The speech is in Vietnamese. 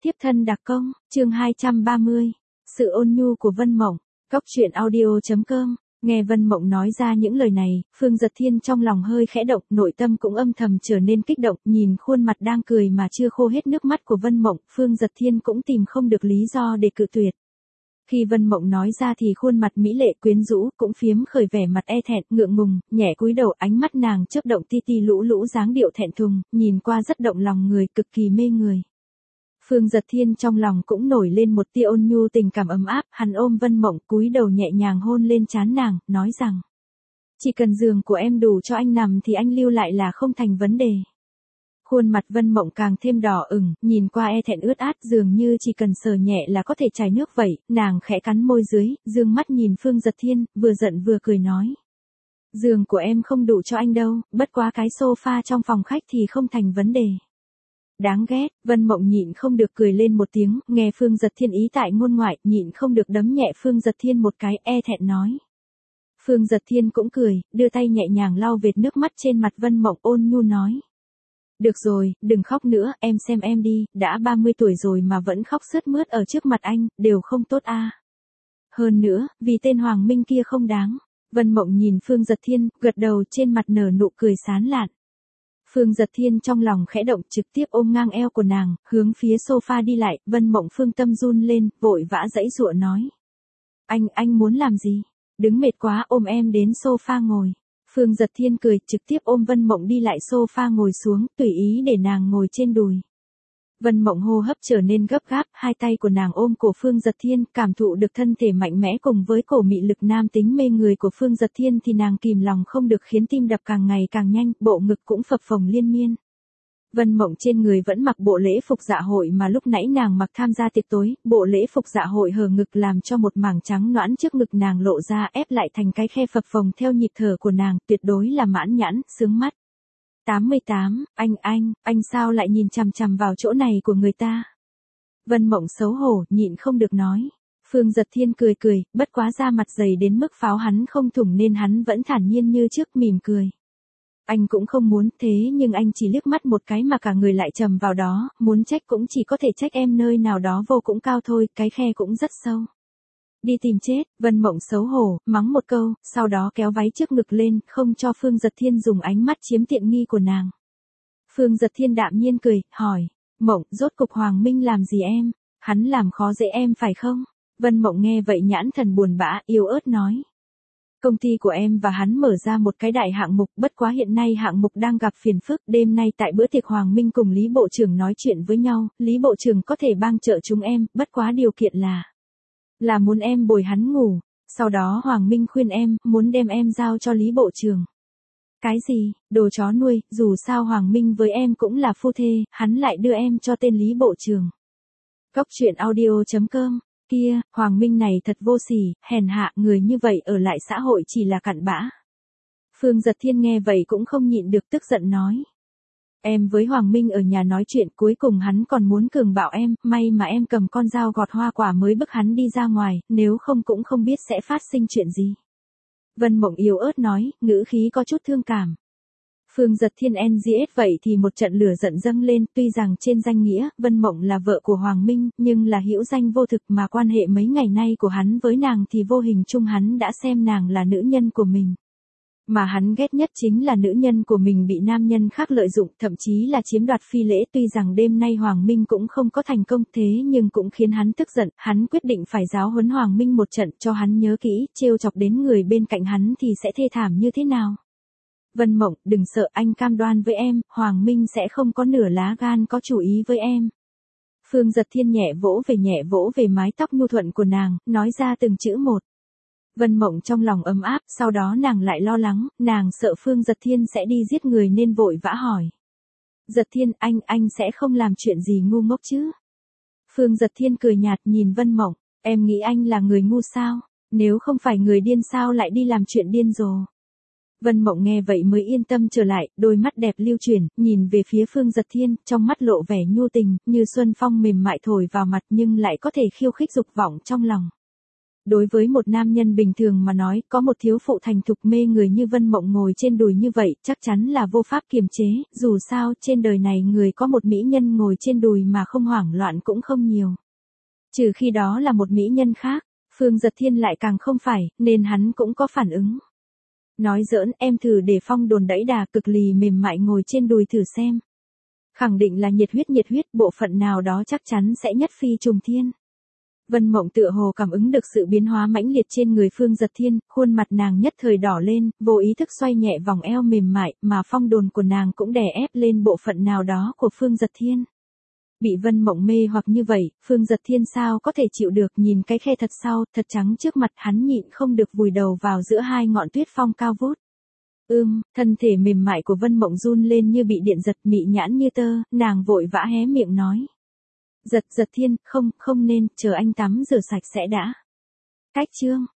Tiếp thân đặc công, chương 230. Sự ôn nhu của Vân Mộng. Cốc truyện audio.com. Nghe Vân Mộng nói ra những lời này, Phương Dật Thiên trong lòng hơi khẽ động, nội tâm cũng âm thầm trở nên kích động, nhìn khuôn mặt đang cười mà chưa khô hết nước mắt của Vân Mộng, Phương Dật Thiên cũng tìm không được lý do để cự tuyệt. Khi Vân Mộng nói ra thì khuôn mặt mỹ lệ quyến rũ, cũng phiếm khởi vẻ mặt e thẹn, ngượng ngùng, nhẹ cúi đầu, ánh mắt nàng chớp động ti ti lũ lũ dáng điệu thẹn thùng, nhìn qua rất động lòng người, cực kỳ mê người. Phương Dật Thiên trong lòng cũng nổi lên một tia ôn nhu tình cảm ấm áp, hắn ôm Vân Mộng cúi đầu nhẹ nhàng hôn lên trán nàng, nói rằng: chỉ cần giường của em đủ cho anh nằm thì anh lưu lại là không thành vấn đề. Khuôn mặt Vân Mộng càng thêm đỏ ửng, nhìn qua e thẹn ướt át, dường như chỉ cần sờ nhẹ là có thể chảy nước vậy, nàng khẽ cắn môi dưới, dương mắt nhìn Phương Dật Thiên, vừa giận vừa cười nói: giường của em không đủ cho anh đâu, bất quá cái sofa trong phòng khách thì không thành vấn đề. Đáng ghét, Vân Mộng nhịn không được cười lên một tiếng, nghe Phương Dật Thiên ý tại ngôn ngoại, nhịn không được đấm nhẹ Phương Dật Thiên một cái, e thẹn nói. Phương Dật Thiên cũng cười, đưa tay nhẹ nhàng lau vệt nước mắt trên mặt Vân Mộng, ôn nhu nói: được rồi, đừng khóc nữa, em xem em đi, đã 30 tuổi rồi mà vẫn khóc sướt mướt ở trước mặt anh, đều không tốt a. Hơn nữa, vì tên Hoàng Minh kia không đáng. Vân Mộng nhìn Phương Dật Thiên, gật đầu, trên mặt nở nụ cười sán lạn. Phương Dật Thiên trong lòng khẽ động, trực tiếp ôm ngang eo của nàng, hướng phía sofa đi lại, Vân Mộng phương tâm run lên, vội vã giãy giụa nói: anh muốn làm gì? Đứng mệt quá, ôm em đến sofa ngồi. Phương Dật Thiên cười, trực tiếp ôm Vân Mộng đi lại sofa ngồi xuống, tùy ý để nàng ngồi trên đùi. Vân Mộng hô hấp trở nên gấp gáp, hai tay của nàng ôm cổ Phương Dật Thiên, cảm thụ được thân thể mạnh mẽ cùng với cổ mị lực nam tính mê người của Phương Dật Thiên thì nàng kìm lòng không được, khiến tim đập càng ngày càng nhanh, bộ ngực cũng phập phồng liên miên. Vân Mộng trên người vẫn mặc bộ lễ phục dạ hội mà lúc nãy nàng mặc tham gia tiệc tối, bộ lễ phục dạ hội hở ngực làm cho một mảng trắng nõn trước ngực nàng lộ ra, ép lại thành cái khe phập phồng theo nhịp thở của nàng, tuyệt đối là mãn nhãn, sướng mắt. 88, anh sao lại nhìn chằm chằm vào chỗ này của người ta? Vân Mộng xấu hổ, nhịn không được nói. Phương Dật Thiên cười cười, bất quá da mặt dày đến mức pháo hắn không thủng nên hắn vẫn thản nhiên như trước, mỉm cười. Anh cũng không muốn, thế nhưng anh chỉ liếc mắt một cái mà cả người lại trầm vào đó, muốn trách cũng chỉ có thể trách em nơi nào đó vô cũng cao thôi, cái khe cũng rất sâu. Đi tìm chết, Vân Mộng xấu hổ, mắng một câu, sau đó kéo váy trước ngực lên, không cho Phương Dật Thiên dùng ánh mắt chiếm tiện nghi của nàng. Phương Dật Thiên đạm nhiên cười, hỏi: Mộng, rốt cục Hoàng Minh làm gì em? Hắn làm khó dễ em phải không? Vân Mộng nghe vậy nhãn thần buồn bã, yếu ớt nói: công ty của em và hắn mở ra một cái đại hạng mục, bất quá hiện nay hạng mục đang gặp phiền phức, đêm nay tại bữa tiệc Hoàng Minh cùng Lý Bộ trưởng nói chuyện với nhau, Lý Bộ trưởng có thể bang trợ chúng em, bất quá điều kiện là muốn em bồi hắn ngủ, sau đó Hoàng Minh khuyên em, muốn đem em giao cho Lý Bộ trưởng. Cái gì, đồ chó nuôi, dù sao Hoàng Minh với em cũng là phu thê, hắn lại đưa em cho tên Lý Bộ trưởng. Cốc truyện audio.com. Kia, Hoàng Minh này thật vô sỉ, hèn hạ, người như vậy ở lại xã hội chỉ là cặn bã. Phương Dật Thiên nghe vậy cũng không nhịn được, tức giận nói: em với Hoàng Minh ở nhà nói chuyện, cuối cùng hắn còn muốn cường bạo em, may mà em cầm con dao gọt hoa quả mới bức hắn đi ra ngoài, nếu không cũng không biết sẽ phát sinh chuyện gì. Vân Mộng yếu ớt nói, ngữ khí có chút thương cảm. Phương Dật Thiên NGS vậy thì một trận lửa giận dâng lên, tuy rằng trên danh nghĩa, Vân Mộng là vợ của Hoàng Minh, nhưng là hữu danh vô thực, mà quan hệ mấy ngày nay của hắn với nàng thì vô hình chung hắn đã xem nàng là nữ nhân của mình. Mà hắn ghét nhất chính là nữ nhân của mình bị nam nhân khác lợi dụng, thậm chí là chiếm đoạt phi lễ. Tuy rằng đêm nay Hoàng Minh cũng không có thành công, thế nhưng cũng khiến hắn tức giận, hắn quyết định phải giáo huấn Hoàng Minh một trận, cho hắn nhớ kỹ, trêu chọc đến người bên cạnh hắn thì sẽ thê thảm như thế nào. Vân Mộng, đừng sợ, anh cam đoan với em, Hoàng Minh sẽ không có nửa lá gan có chủ ý với em. Phương Dật Thiên nhẹ vỗ về mái tóc nhu thuận của nàng, nói ra từng chữ một. Vân Mộng trong lòng ấm áp, sau đó nàng lại lo lắng, nàng sợ Phương Dật Thiên sẽ đi giết người nên vội vã hỏi: Dật Thiên, anh sẽ không làm chuyện gì ngu ngốc chứ? Phương Dật Thiên cười nhạt nhìn Vân Mộng, em nghĩ anh là người ngu sao? Nếu không phải người điên sao lại đi làm chuyện điên rồ? Vân Mộng nghe vậy mới yên tâm trở lại, đôi mắt đẹp lưu chuyển, nhìn về phía Phương Dật Thiên, trong mắt lộ vẻ nhu tình, như xuân phong mềm mại thổi vào mặt nhưng lại có thể khiêu khích dục vọng trong lòng. Đối với một nam nhân bình thường mà nói, có một thiếu phụ thành thục mê người như Vân Mộng ngồi trên đùi như vậy, chắc chắn là vô pháp kiềm chế, dù sao, trên đời này người có một mỹ nhân ngồi trên đùi mà không hoảng loạn cũng không nhiều. Trừ khi đó là một mỹ nhân khác, Phương Giật Thiên lại càng không phải, nên hắn cũng có phản ứng. Nói giỡn, em thử để Phong Đồn đẫy đà cực lì mềm mại ngồi trên đùi thử xem. Khẳng định là nhiệt huyết, bộ phận nào đó chắc chắn sẽ nhất phi trùng thiên. Vân Mộng tựa hồ cảm ứng được sự biến hóa mãnh liệt trên người Phương Giật Thiên, khuôn mặt nàng nhất thời đỏ lên, vô ý thức xoay nhẹ vòng eo mềm mại, mà Phong Đồn của nàng cũng đè ép lên bộ phận nào đó của Phương Giật Thiên. Bị Vân Mộng mê hoặc như vậy, Phương Giật Thiên sao có thể chịu được, nhìn cái khe thật sau, thật trắng trước mặt, hắn nhịn không được vùi đầu vào giữa hai ngọn tuyết phong cao vút. Thân thể mềm mại của Vân Mộng run lên như bị điện giật, mị nhãn như tơ, nàng vội vã hé miệng nói. Giật Thiên, không nên, chờ anh tắm rửa sạch sẽ đã. Cách chương